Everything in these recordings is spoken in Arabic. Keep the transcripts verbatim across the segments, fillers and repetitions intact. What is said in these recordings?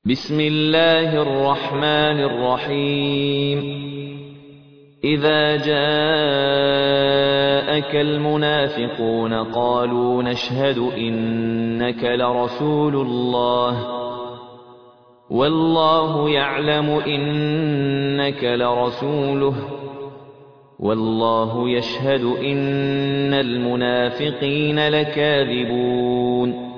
بسم الله الرحمن الرحيم إذا جاءك المنافقون قالوا نشهد إنك لرسول الله والله يعلم إنك لرسوله والله يشهد إن المنافقين لكاذبون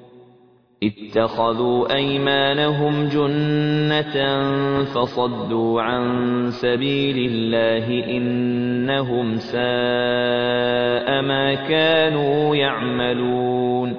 اتخذوا أيمانهم جنة فصدوا عن سبيل الله إنهم ساء ما كانوا يعملون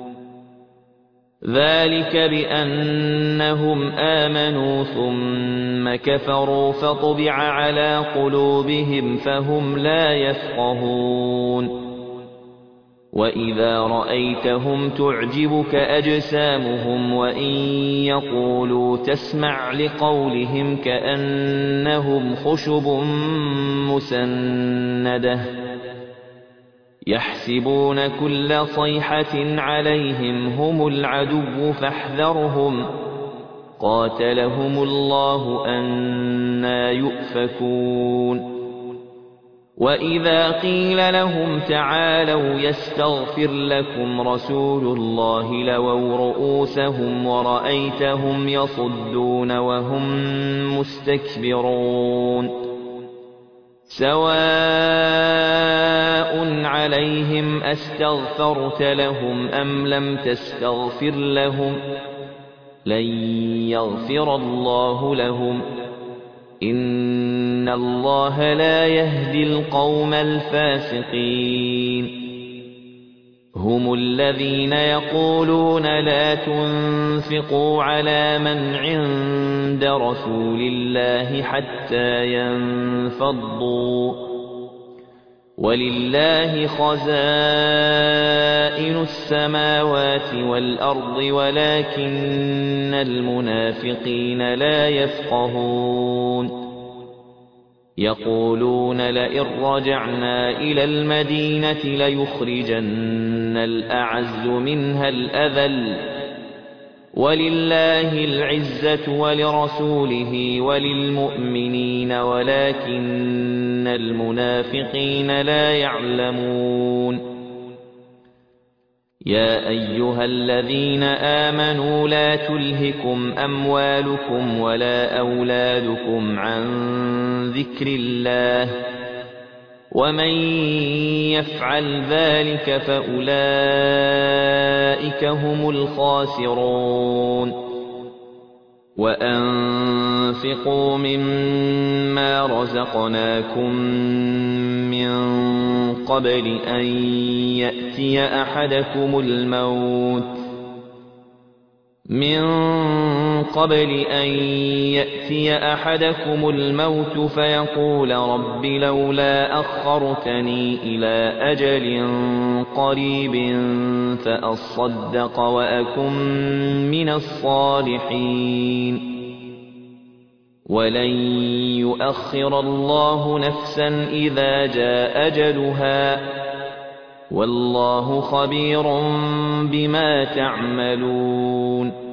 ذلك بأنهم آمنوا ثم كفروا فطبع على قلوبهم فهم لا يفقهون وإذا رأيتهم تعجبك أجسامهم وإن يقولوا تسمع لقولهم كأنهم خشب مسندة يحسبون كل صيحة عليهم هم العدو فاحذرهم قاتلهم الله أنى يؤفكون وإذا قيل لهم تعالوا يستغفر لكم رسول الله لووا رؤوسهم ورأيتهم يصدون وهم مستكبرون سواء عليهم أستغفرت لهم أم لم تستغفر لهم لن يغفر الله لهم إن الله لا يهدي القوم الفاسقين هم الذين يقولون لا تنفقوا على من عند رسول الله حتى ينفضوا ولله خزائن السماوات والأرض ولكن المنافقين لا يفقهون يقولون لئن رجعنا إلى المدينة ليخرجن الأعز منها الأذل ولله العزة ولرسوله وللمؤمنين ولكن المنافقين لا يعلمون يا أيها الذين آمنوا لا تلهكم أموالكم ولا أولادكم عن ذكر الله ومن يفعل ذلك فأولئك هم الخاسرون وأنفقوا مما رزقناكم من قبل أن يأتي أحدكم الموت من قبل أن يأتي أحدكم الموت فيقول رب لولا أخرتني إلى أجل قريب فأصدق وأكن من الصالحين ولن يؤخر الله نفسا إذا جاء أجلها والله خبير بما تعملون